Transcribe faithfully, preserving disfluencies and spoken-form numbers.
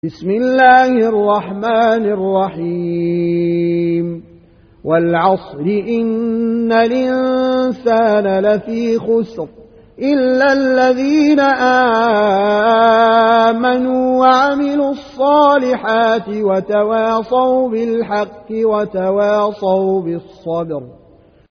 بسم الله الرحمن الرحيم والعصر إن الإنسان لفي خسر إلا الذين آمنوا وعملوا الصالحات وتواصوا بالحق وتواصوا بالصبر